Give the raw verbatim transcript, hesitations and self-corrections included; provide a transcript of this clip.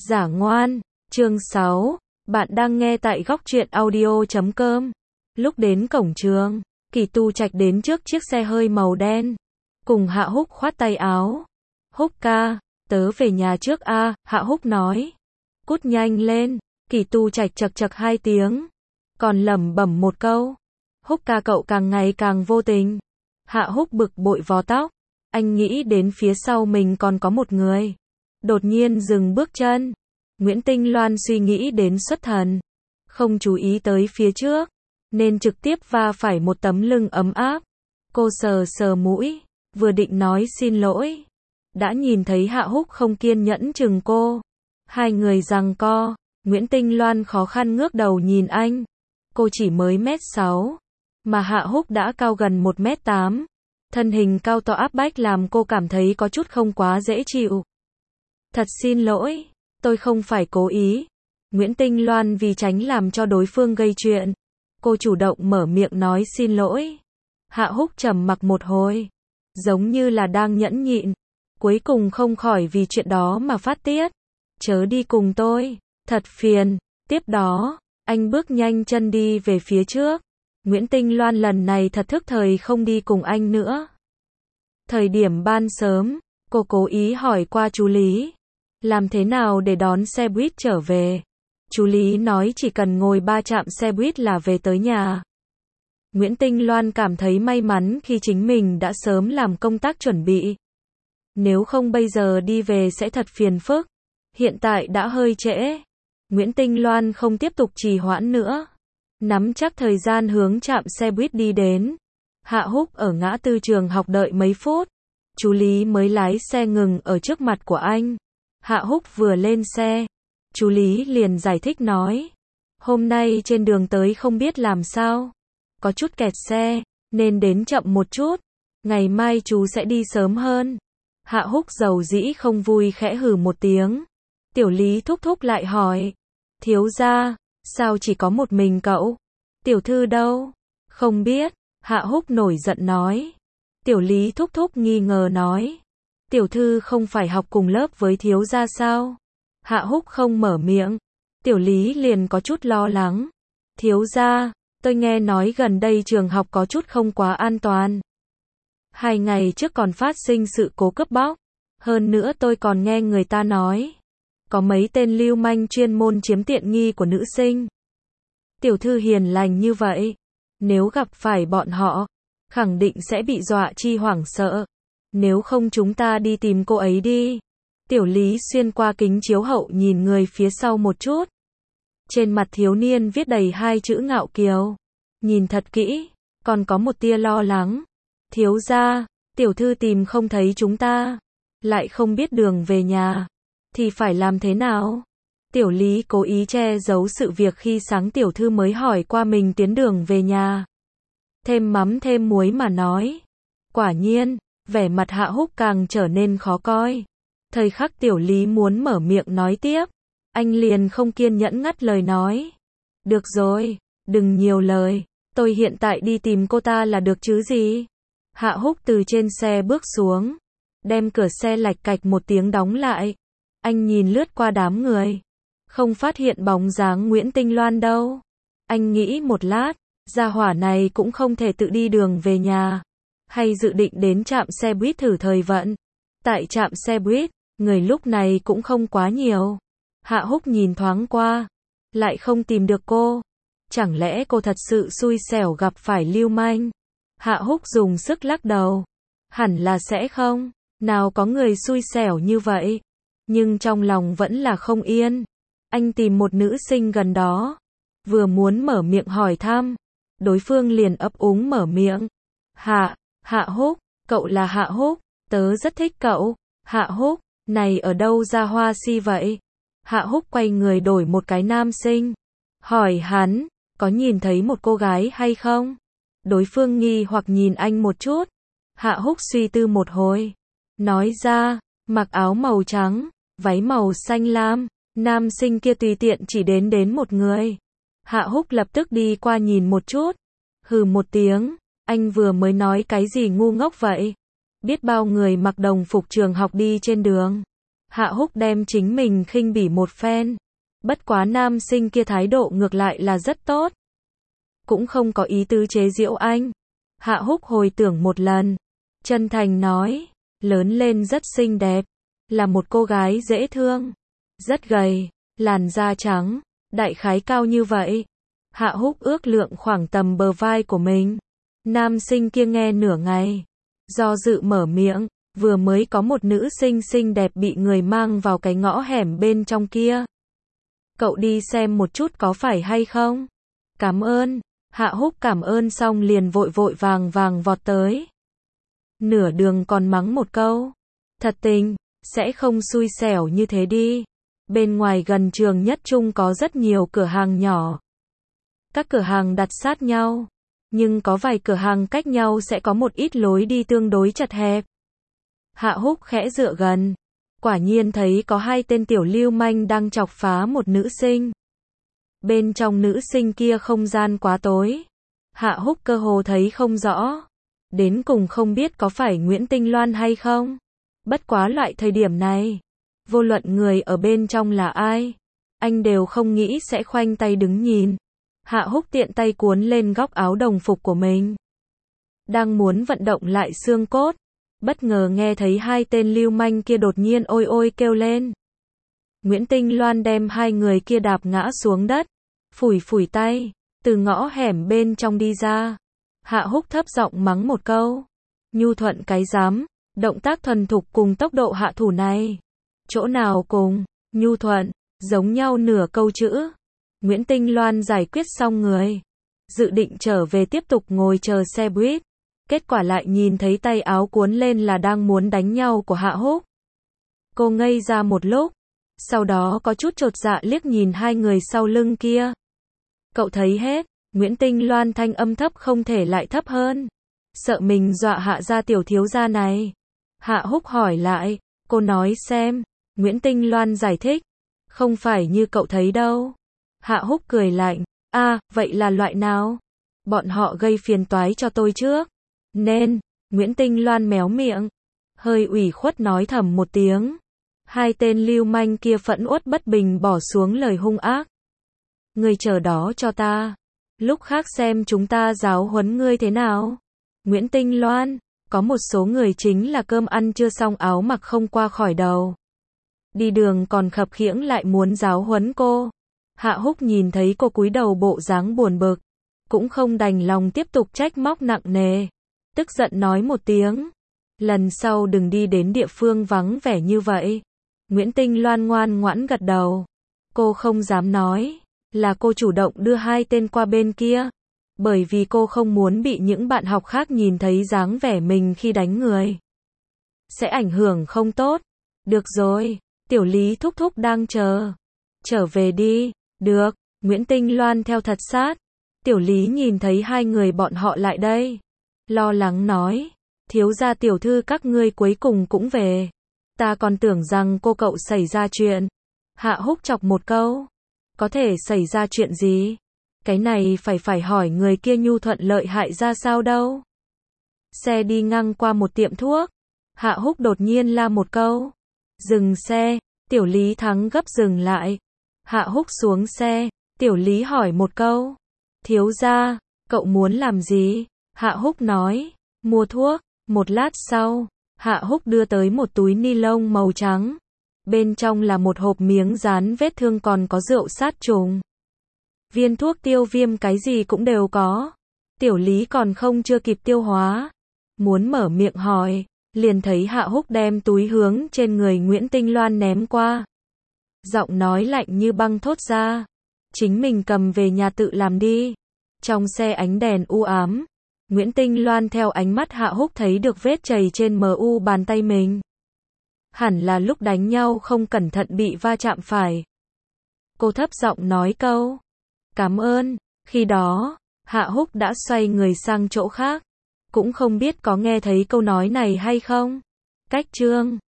Giả ngoan, chương sáu, bạn đang nghe tại góc truyện audio chấm com. Lúc đến cổng trường, Kỳ Tu Trạch đến trước chiếc xe hơi màu đen, cùng Hạ Húc khoát tay áo. Húc ca, tớ về nhà trước a, Hạ Húc nói. Cút nhanh lên, Kỳ Tu Trạch chậc chậc hai tiếng, còn lẩm bẩm một câu. Húc ca cậu càng ngày càng vô tình. Hạ Húc bực bội vò tóc, anh nghĩ đến phía sau mình còn có một người. Đột nhiên dừng bước chân. Nguyễn Tinh Loan suy nghĩ đến xuất thần, không chú ý tới phía trước, nên trực tiếp va phải một tấm lưng ấm áp. Cô sờ sờ mũi, vừa định nói xin lỗi, đã nhìn thấy Hạ Húc không kiên nhẫn chừng cô. Hai người giằng co, Nguyễn Tinh Loan khó khăn ngước đầu nhìn anh. Cô chỉ mới mét sáu, mà Hạ Húc đã cao gần một mét tám. Thân hình cao to áp bách làm cô cảm thấy có chút không quá dễ chịu. Thật xin lỗi, tôi không phải cố ý. Nguyễn Tinh Loan vì tránh làm cho đối phương gây chuyện, cô chủ động mở miệng nói xin lỗi. Hạ Húc trầm mặc một hồi, giống như là đang nhẫn nhịn, cuối cùng không khỏi vì chuyện đó mà phát tiết. Chớ đi cùng tôi, thật phiền. Tiếp đó, anh bước nhanh chân đi về phía trước. Nguyễn Tinh Loan lần này thật thức thời không đi cùng anh nữa. Thời điểm ban sớm, cô cố ý hỏi qua chú Lý, làm thế nào để đón xe buýt trở về. Chú Lý nói chỉ cần ngồi ba trạm xe buýt là về tới nhà. Nguyễn Tinh Loan cảm thấy may mắn khi chính mình đã sớm làm công tác chuẩn bị. Nếu không bây giờ đi về sẽ thật phiền phức. Hiện tại đã hơi trễ. Nguyễn Tinh Loan không tiếp tục trì hoãn nữa, nắm chắc thời gian hướng trạm xe buýt đi đến. Hạ Húc ở ngã tư trường học đợi mấy phút, chú Lý mới lái xe ngừng ở trước mặt của anh. Hạ Húc vừa lên xe, chú Lý liền giải thích nói, hôm nay trên đường tới không biết làm sao, có chút kẹt xe, nên đến chậm một chút, ngày mai chú sẽ đi sớm hơn. Hạ Húc dầu dĩ không vui khẽ hừ một tiếng. Tiểu Lý thúc thúc lại hỏi, thiếu gia, sao chỉ có một mình cậu? Tiểu thư đâu? Không biết. Hạ Húc nổi giận nói. Tiểu Lý thúc thúc nghi ngờ nói, tiểu thư không phải học cùng lớp với thiếu gia sao? Hạ Húc không mở miệng, Tiểu Lý liền có chút lo lắng. Thiếu gia, tôi nghe nói gần đây trường học có chút không quá an toàn. Hai ngày trước còn phát sinh sự cố cướp bóc. Hơn nữa tôi còn nghe người ta nói, có mấy tên lưu manh chuyên môn chiếm tiện nghi của nữ sinh. Tiểu thư hiền lành như vậy, nếu gặp phải bọn họ, khẳng định sẽ bị dọa chi hoảng sợ. Nếu không chúng ta đi tìm cô ấy đi. Tiểu Lý xuyên qua kính chiếu hậu nhìn người phía sau một chút. Trên mặt thiếu niên viết đầy hai chữ ngạo kiều. Nhìn thật kỹ, còn có một tia lo lắng. Thiếu gia, tiểu thư tìm không thấy chúng ta, lại không biết đường về nhà, thì phải làm thế nào? Tiểu Lý cố ý che giấu sự việc khi sáng tiểu thư mới hỏi qua mình tiến đường về nhà. Thêm mắm thêm muối mà nói. Quả nhiên, vẻ mặt Hạ Húc càng trở nên khó coi. Thời khắc Tiểu Lý muốn mở miệng nói tiếp, anh liền không kiên nhẫn ngắt lời nói. Được rồi, đừng nhiều lời, tôi hiện tại đi tìm cô ta là được chứ gì? Hạ Húc từ trên xe bước xuống, đem cửa xe lạch cạch một tiếng đóng lại. Anh nhìn lướt qua đám người, không phát hiện bóng dáng Nguyễn Tinh Loan đâu. Anh nghĩ một lát, gia hỏa này cũng không thể tự đi đường về nhà, hay dự định đến trạm xe buýt thử thời vận. Tại trạm xe buýt, người lúc này cũng không quá nhiều. Hạ Húc nhìn thoáng qua, lại không tìm được cô. Chẳng lẽ cô thật sự xui xẻo gặp phải lưu manh? Hạ Húc dùng sức lắc đầu. Hẳn là sẽ không, nào có người xui xẻo như vậy. Nhưng trong lòng vẫn là không yên. Anh tìm một nữ sinh gần đó, vừa muốn mở miệng hỏi thăm, đối phương liền ấp úng mở miệng. Hạ, Hạ Húc, cậu là Hạ Húc, tớ rất thích cậu. Hạ Húc, này ở đâu ra hoa si vậy? Hạ Húc quay người đổi một cái nam sinh, hỏi hắn, có nhìn thấy một cô gái hay không? Đối phương nghi hoặc nhìn anh một chút. Hạ Húc suy tư một hồi, nói ra, mặc áo màu trắng, váy màu xanh lam, nam sinh kia tùy tiện chỉ đến đến một người. Hạ Húc lập tức đi qua nhìn một chút, hừ một tiếng, anh vừa mới nói cái gì ngu ngốc vậy? Biết bao người mặc đồng phục trường học đi trên đường. Hạ Húc đem chính mình khinh bỉ một phen. Bất quá nam sinh kia thái độ ngược lại là rất tốt. Cũng không có ý tứ chế giễu anh. Hạ Húc hồi tưởng một lần. Chân thành nói. Lớn lên rất xinh đẹp. Là một cô gái dễ thương. Rất gầy. Làn da trắng. Đại khái cao như vậy. Hạ Húc ước lượng khoảng tầm bờ vai của mình. Nam sinh kia nghe nửa ngày. Do dự mở miệng. Vừa mới có một nữ sinh xinh đẹp bị người mang vào cái ngõ hẻm bên trong kia. Cậu đi xem một chút có phải hay không? Cảm ơn. Hạ Húc cảm ơn xong liền vội vội vàng vàng vọt tới. Nửa đường còn mắng một câu. Thật tình, sẽ không xui xẻo như thế đi. Bên ngoài gần trường Nhất Trung có rất nhiều cửa hàng nhỏ. Các cửa hàng đặt sát nhau. Nhưng có vài cửa hàng cách nhau sẽ có một ít lối đi tương đối chật hẹp. Hạ Húc khẽ dựa gần. Quả nhiên thấy có hai tên tiểu lưu manh đang chọc phá một nữ sinh. Bên trong nữ sinh kia không gian quá tối. Hạ Húc cơ hồ thấy không rõ. Đến cùng không biết có phải Nguyễn Tinh Loan hay không. Bất quá loại thời điểm này. Vô luận người ở bên trong là ai. Anh đều không nghĩ sẽ khoanh tay đứng nhìn. Hạ Húc tiện tay cuốn lên góc áo đồng phục của mình. Đang muốn vận động lại xương cốt. Bất ngờ nghe thấy hai tên lưu manh kia đột nhiên ôi ôi kêu lên. Nguyễn Tinh Loan đem hai người kia đạp ngã xuống đất. Phủi phủi tay. Từ ngõ hẻm bên trong đi ra. Hạ Húc thấp giọng mắng một câu. Nhu thuận cái dám. Động tác thuần thục cùng tốc độ hạ thủ này. Chỗ nào cùng. Nhu thuận. Giống nhau nửa câu chữ. Nguyễn Tinh Loan giải quyết xong người. Dự định trở về tiếp tục ngồi chờ xe buýt. Kết quả lại nhìn thấy tay áo cuốn lên là đang muốn đánh nhau của Hạ Húc. Cô ngây ra một lúc. Sau đó có chút chột dạ liếc nhìn hai người sau lưng kia. Cậu thấy hết. Nguyễn Tinh Loan thanh âm thấp không thể lại thấp hơn. Sợ mình dọa Hạ gia tiểu thiếu gia này. Hạ Húc hỏi lại. Cô nói xem. Nguyễn Tinh Loan giải thích. Không phải như cậu thấy đâu. Hạ Húc cười lạnh. À, vậy là loại nào? Bọn họ gây phiền toái cho tôi trước. Nên, Nguyễn Tinh Loan méo miệng. Hơi ủy khuất nói thầm một tiếng. Hai tên lưu manh kia phẫn uất bất bình bỏ xuống lời hung ác. Ngươi chờ đó cho ta. Lúc khác xem chúng ta giáo huấn ngươi thế nào. Nguyễn Tinh Loan, có một số người chính là cơm ăn chưa xong áo mặc không qua khỏi đầu. Đi đường còn khập khiễng lại muốn giáo huấn cô. Hạ Húc nhìn thấy cô cúi đầu bộ dáng buồn bực. Cũng không đành lòng tiếp tục trách móc nặng nề. Tức giận nói một tiếng. Lần sau đừng đi đến địa phương vắng vẻ như vậy. Nguyễn Tinh Loan ngoan ngoãn gật đầu. Cô không dám nói. Là cô chủ động đưa hai tên qua bên kia. Bởi vì cô không muốn bị những bạn học khác nhìn thấy dáng vẻ mình khi đánh người. Sẽ ảnh hưởng không tốt. Được rồi. Tiểu Lý thúc thúc đang chờ. Trở về đi. Được. Nguyễn Tinh Loan theo thật sát. Tiểu Lý nhìn thấy hai người bọn họ lại đây. Lo lắng nói. Thiếu gia tiểu thư các ngươi cuối cùng cũng về. Ta còn tưởng rằng cô cậu xảy ra chuyện. Hạ Húc chọc một câu. Có thể xảy ra chuyện gì? Cái này phải phải hỏi người kia nhu thuận lợi hại ra sao đâu. Xe đi ngang qua một tiệm thuốc. Hạ Húc đột nhiên la một câu. Dừng xe. Tiểu Lý Thắng gấp dừng lại. Hạ Húc xuống xe. Tiểu Lý hỏi một câu. Thiếu gia, cậu muốn làm gì? Hạ Húc nói. Mua thuốc. Một lát sau, Hạ Húc đưa tới một túi ni lông màu trắng. Bên trong là một hộp miếng dán vết thương còn có rượu sát trùng. Viên thuốc tiêu viêm cái gì cũng đều có. Tiểu Lý còn không chưa kịp tiêu hóa. Muốn mở miệng hỏi, liền thấy Hạ Húc đem túi hướng trên người Nguyễn Tinh Loan ném qua. Giọng nói lạnh như băng thốt ra. Chính mình cầm về nhà tự làm đi. Trong xe ánh đèn u ám. Nguyễn Tinh Loan theo ánh mắt Hạ Húc thấy được vết chày trên mờ u bàn tay mình. Hẳn là lúc đánh nhau không cẩn thận bị va chạm phải. Cô thấp giọng nói câu. Cảm ơn. Khi đó, Hạ Húc đã xoay người sang chỗ khác. Cũng không biết có nghe thấy câu nói này hay không. Cách chương.